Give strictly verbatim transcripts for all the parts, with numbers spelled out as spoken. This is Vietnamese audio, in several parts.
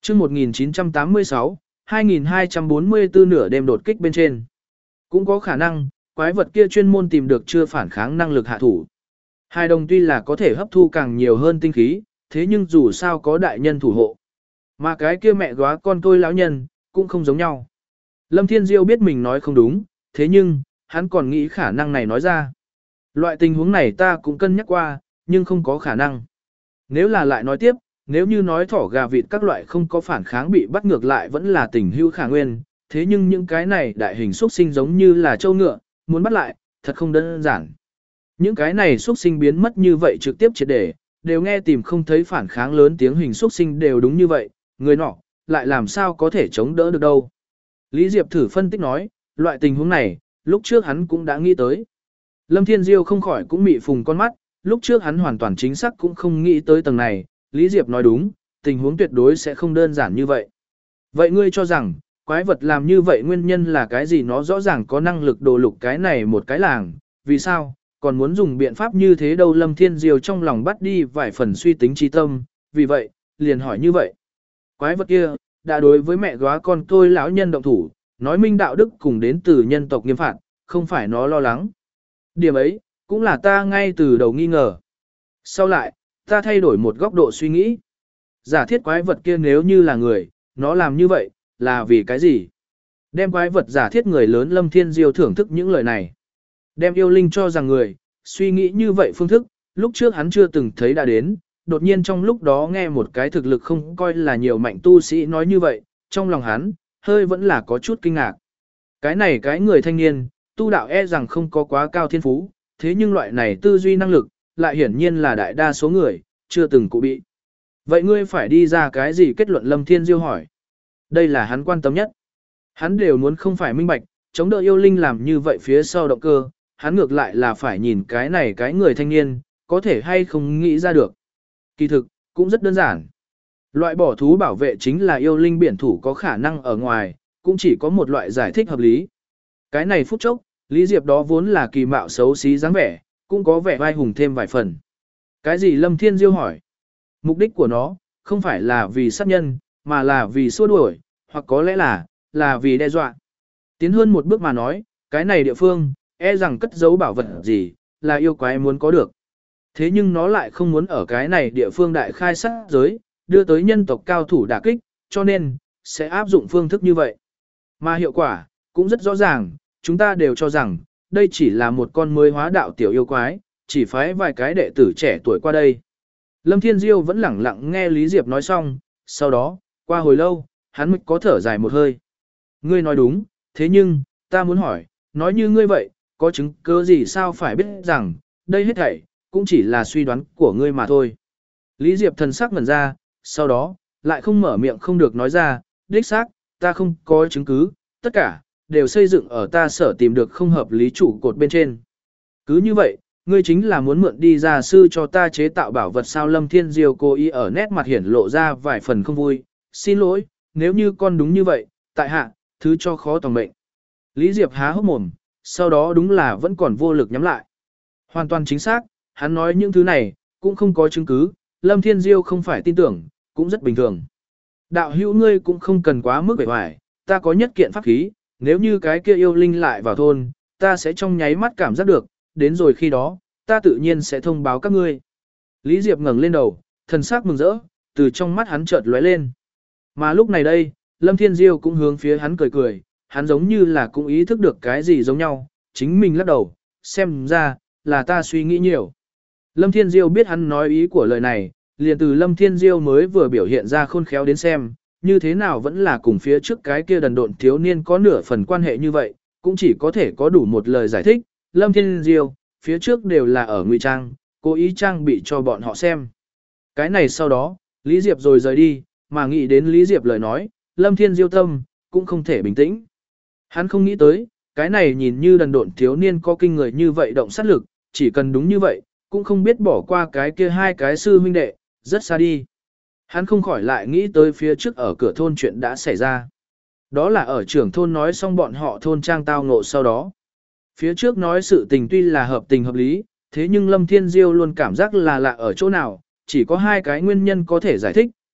chương một nghìn chín trăm tám mươi sáu, hai nghìn hai trăm bốn mươi tư nửa đêm đột kích bên trên. Cũng có khả năng, quái vật kia chuyên môn tìm được chưa phản kháng năng lực hạ thủ. Hai đồng tuy là có thể hấp thu càng nhiều hơn tinh khí, thế nhưng dù sao có đại nhân thủ hộ. Mà cái kia mẹ góa con tôi lão nhân, cũng không giống nhau. Lâm Thiên Diêu biết mình nói không đúng, thế nhưng, hắn còn nghĩ khả năng này nói ra. Loại tình huống này ta cũng cân nhắc qua, nhưng không có khả năng. Nếu là lại nói tiếp, nếu như nói thỏ gà vịt các loại không có phản kháng bị bắt ngược lại vẫn là tình hữu khả nguyên, thế nhưng những cái này đại hình xuất sinh giống như là trâu ngựa, muốn bắt lại, thật không đơn giản. Những cái này xuất sinh biến mất như vậy trực tiếp triệt để, đều nghe tìm không thấy phản kháng lớn tiếng hình xuất sinh đều đúng như vậy, người nọ, lại làm sao có thể chống đỡ được đâu. Lý Diệp thử phân tích nói, loại tình huống này, lúc trước hắn cũng đã nghĩ tới. Lâm Thiên Diêu không khỏi cũng mị phùng con mắt, lúc trước hắn hoàn toàn chính xác cũng không nghĩ tới tầng này, Lý Diệp nói đúng, tình huống tuyệt đối sẽ không đơn giản như vậy. Vậy ngươi cho rằng, quái vật làm như vậy nguyên nhân là cái gì? Nó rõ ràng có năng lực đồ lục cái này một cái làng, vì sao, còn muốn dùng biện pháp như thế đâu? Lâm Thiên Diêu trong lòng bắt đi vài phần suy tính trí tâm, vì vậy, liền hỏi như vậy. Quái vật kia, đã đối với mẹ góa con tôi lão nhân động thủ, nói minh đạo đức cùng đến từ nhân tộc nghiêm phạt, không phải nó lo lắng. Điểm ấy, cũng là ta ngay từ đầu nghi ngờ. Sau lại, ta thay đổi một góc độ suy nghĩ. Giả thiết quái vật kia nếu như là người, nó làm như vậy, là vì cái gì? Đem quái vật giả thiết người lớn Lâm Thiên Diêu thưởng thức những lời này. Đem yêu linh cho rằng người, suy nghĩ như vậy phương thức, lúc trước hắn chưa từng thấy đã đến, đột nhiên trong lúc đó nghe một cái thực lực không coi là nhiều mạnh tu sĩ nói như vậy, trong lòng hắn, hơi vẫn là có chút kinh ngạc. Cái này cái người thanh niên, tu đạo e rằng không có quá cao thiên phú, thế nhưng loại này tư duy năng lực, lại hiển nhiên là đại đa số người, chưa từng cụ bị. Vậy ngươi phải đi ra cái gì kết luận? Lâm Thiên Diêu hỏi. Đây là hắn quan tâm nhất. Hắn đều muốn không phải minh bạch, chống đỡ yêu linh làm như vậy phía sau động cơ, hắn ngược lại là phải nhìn cái này cái người thanh niên, có thể hay không nghĩ ra được. Kỳ thực, cũng rất đơn giản. Loại bỏ thú bảo vệ chính là yêu linh biển thủ có khả năng ở ngoài, cũng chỉ có một loại giải thích hợp lý. Cái này phút chốc, Lý Diệp đó vốn là kỳ mạo xấu xí dáng vẻ, cũng có vẻ vai hùng thêm vài phần. Cái gì? Lâm Thiên Diêu hỏi. Mục đích của nó, không phải là vì sát nhân, mà là vì xua đuổi, hoặc có lẽ là, là vì đe dọa. Tiến hơn một bước mà nói, cái này địa phương, e rằng cất giấu bảo vật gì, là yêu quái muốn có được. Thế nhưng nó lại không muốn ở cái này địa phương đại khai sát giới, đưa tới nhân tộc cao thủ đả kích, cho nên, sẽ áp dụng phương thức như vậy. Mà hiệu quả, cũng rất rõ ràng, chúng ta đều cho rằng, đây chỉ là một con mới hóa đạo tiểu yêu quái, chỉ phái vài cái đệ tử trẻ tuổi qua đây. Lâm Thiên Diêu vẫn lẳng lặng nghe Lý Diệp nói xong, sau đó, qua hồi lâu, hắn mới có thở dài một hơi. Ngươi nói đúng, thế nhưng, ta muốn hỏi, nói như ngươi vậy, có chứng cứ gì sao phải biết rằng, đây hết thảy, cũng chỉ là suy đoán của ngươi mà thôi. Lý Diệp thần sắc ngẩn ra, sau đó, lại không mở miệng không được nói ra, đích xác, ta không có chứng cứ, tất cả, đều xây dựng ở ta sở tìm được không hợp lý trụ cột bên trên. Cứ như vậy, ngươi chính là muốn mượn đi gia sư cho ta chế tạo bảo vật sao? Lâm Thiên Diêu cố ý ở nét mặt hiển lộ ra vài phần không vui, xin lỗi, nếu như con đúng như vậy, tại hạ, thứ cho khó tòng mệnh. Lý Diệp há hốc mồm, sau đó đúng là vẫn còn vô lực nhắm lại. Hoàn toàn chính xác, hắn nói những thứ này, cũng không có chứng cứ, Lâm Thiên Diêu không phải tin tưởng, cũng rất bình thường. Đạo hữu ngươi cũng không cần quá mức bể hoài, ta có nhất kiện pháp khí, nếu như cái kia yêu linh lại vào thôn, ta sẽ trong nháy mắt cảm giác được, đến rồi khi đó, ta tự nhiên sẽ thông báo các ngươi. Lý Diệp ngẩng lên đầu, thần sắc mừng rỡ, từ trong mắt hắn chợt lóe lên. Mà lúc này đây, Lâm Thiên Diêu cũng hướng phía hắn cười cười, hắn giống như là cũng ý thức được cái gì giống nhau, chính mình lắc đầu, xem ra, là ta suy nghĩ nhiều. Lâm Thiên Diêu biết hắn nói ý của lời này, liền từ Lâm Thiên Diêu mới vừa biểu hiện ra khôn khéo đến xem, như thế nào vẫn là cùng phía trước cái kia đần độn thiếu niên có nửa phần quan hệ như vậy, cũng chỉ có thể có đủ một lời giải thích, Lâm Thiên Diêu, phía trước đều là ở ngụy trang, cố ý trang bị cho bọn họ xem. Cái này sau đó, Lý Diệp rồi rời đi, mà nghĩ đến Lý Diệp lời nói, Lâm Thiên Diêu tâm, cũng không thể bình tĩnh. Hắn không nghĩ tới, cái này nhìn như đần độn thiếu niên có kinh người như vậy động sát lực, chỉ cần đúng như vậy, cũng không biết bỏ qua cái kia hai cái sư huynh đệ, rất xa đi. Hắn không khỏi lại nghĩ tới phía trước ở cửa thôn chuyện đã xảy ra. Đó là ở trưởng thôn nói xong bọn họ thôn trang tao ngộ sau đó. Phía trước nói sự tình tuy là hợp tình hợp lý, thế nhưng Lâm Thiên Diêu luôn cảm giác là lạ ở chỗ nào, chỉ có hai cái nguyên nhân có thể giải thích,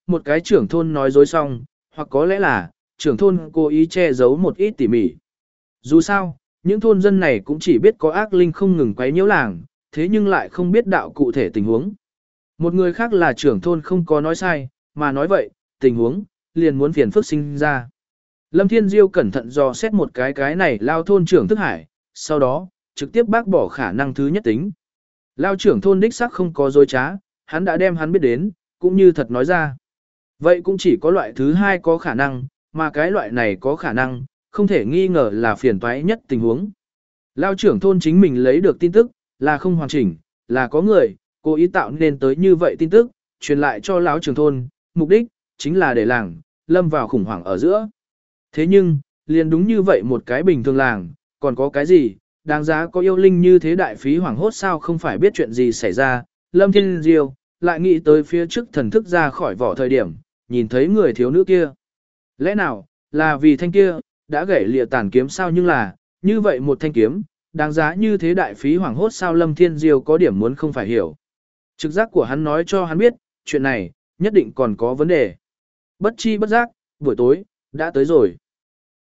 một cái trưởng thôn nói dối xong, hoặc có lẽ là, trưởng thôn cố ý che giấu một ít tỉ mỉ. Dù sao, những thôn dân này cũng chỉ biết có ác linh không ngừng quấy nhiễu làng, thế nhưng lại không biết đạo cụ thể tình huống. Một người khác là trưởng thôn không có nói sai, mà nói vậy, tình huống, liền muốn phiền phức sinh ra. Lâm Thiên Diêu cẩn thận dò xét một cái cái này lao thôn trưởng thức hải, sau đó, trực tiếp bác bỏ khả năng thứ nhất tính. Lao trưởng thôn đích xác không có dối trá, hắn đã đem hắn biết đến, cũng như thật nói ra. Vậy cũng chỉ có loại thứ hai có khả năng, mà cái loại này có khả năng, không thể nghi ngờ là phiền toái nhất tình huống. Lao trưởng thôn chính mình lấy được tin tức, là không hoàn chỉnh, là có người, cố ý tạo nên tới như vậy tin tức, truyền lại cho lão trưởng thôn, mục đích, chính là để làng, lâm vào khủng hoảng ở giữa. Thế nhưng, liền đúng như vậy một cái bình thường làng, còn có cái gì, đáng giá có yêu linh như thế đại phí hoảng hốt sao không phải biết chuyện gì xảy ra, Lâm Thiên Diêu, lại nghĩ tới phía trước thần thức ra khỏi vỏ thời điểm, nhìn thấy người thiếu nữ kia. Lẽ nào, là vì thanh kia, đã gãy lìa tàn kiếm sao nhưng là, như vậy một thanh kiếm, đáng giá như thế đại phí hoảng hốt sao Lâm Thiên Diêu có điểm muốn không phải hiểu. Trực giác của hắn nói cho hắn biết, chuyện này, nhất định còn có vấn đề. Bất chi bất giác, buổi tối, đã tới rồi.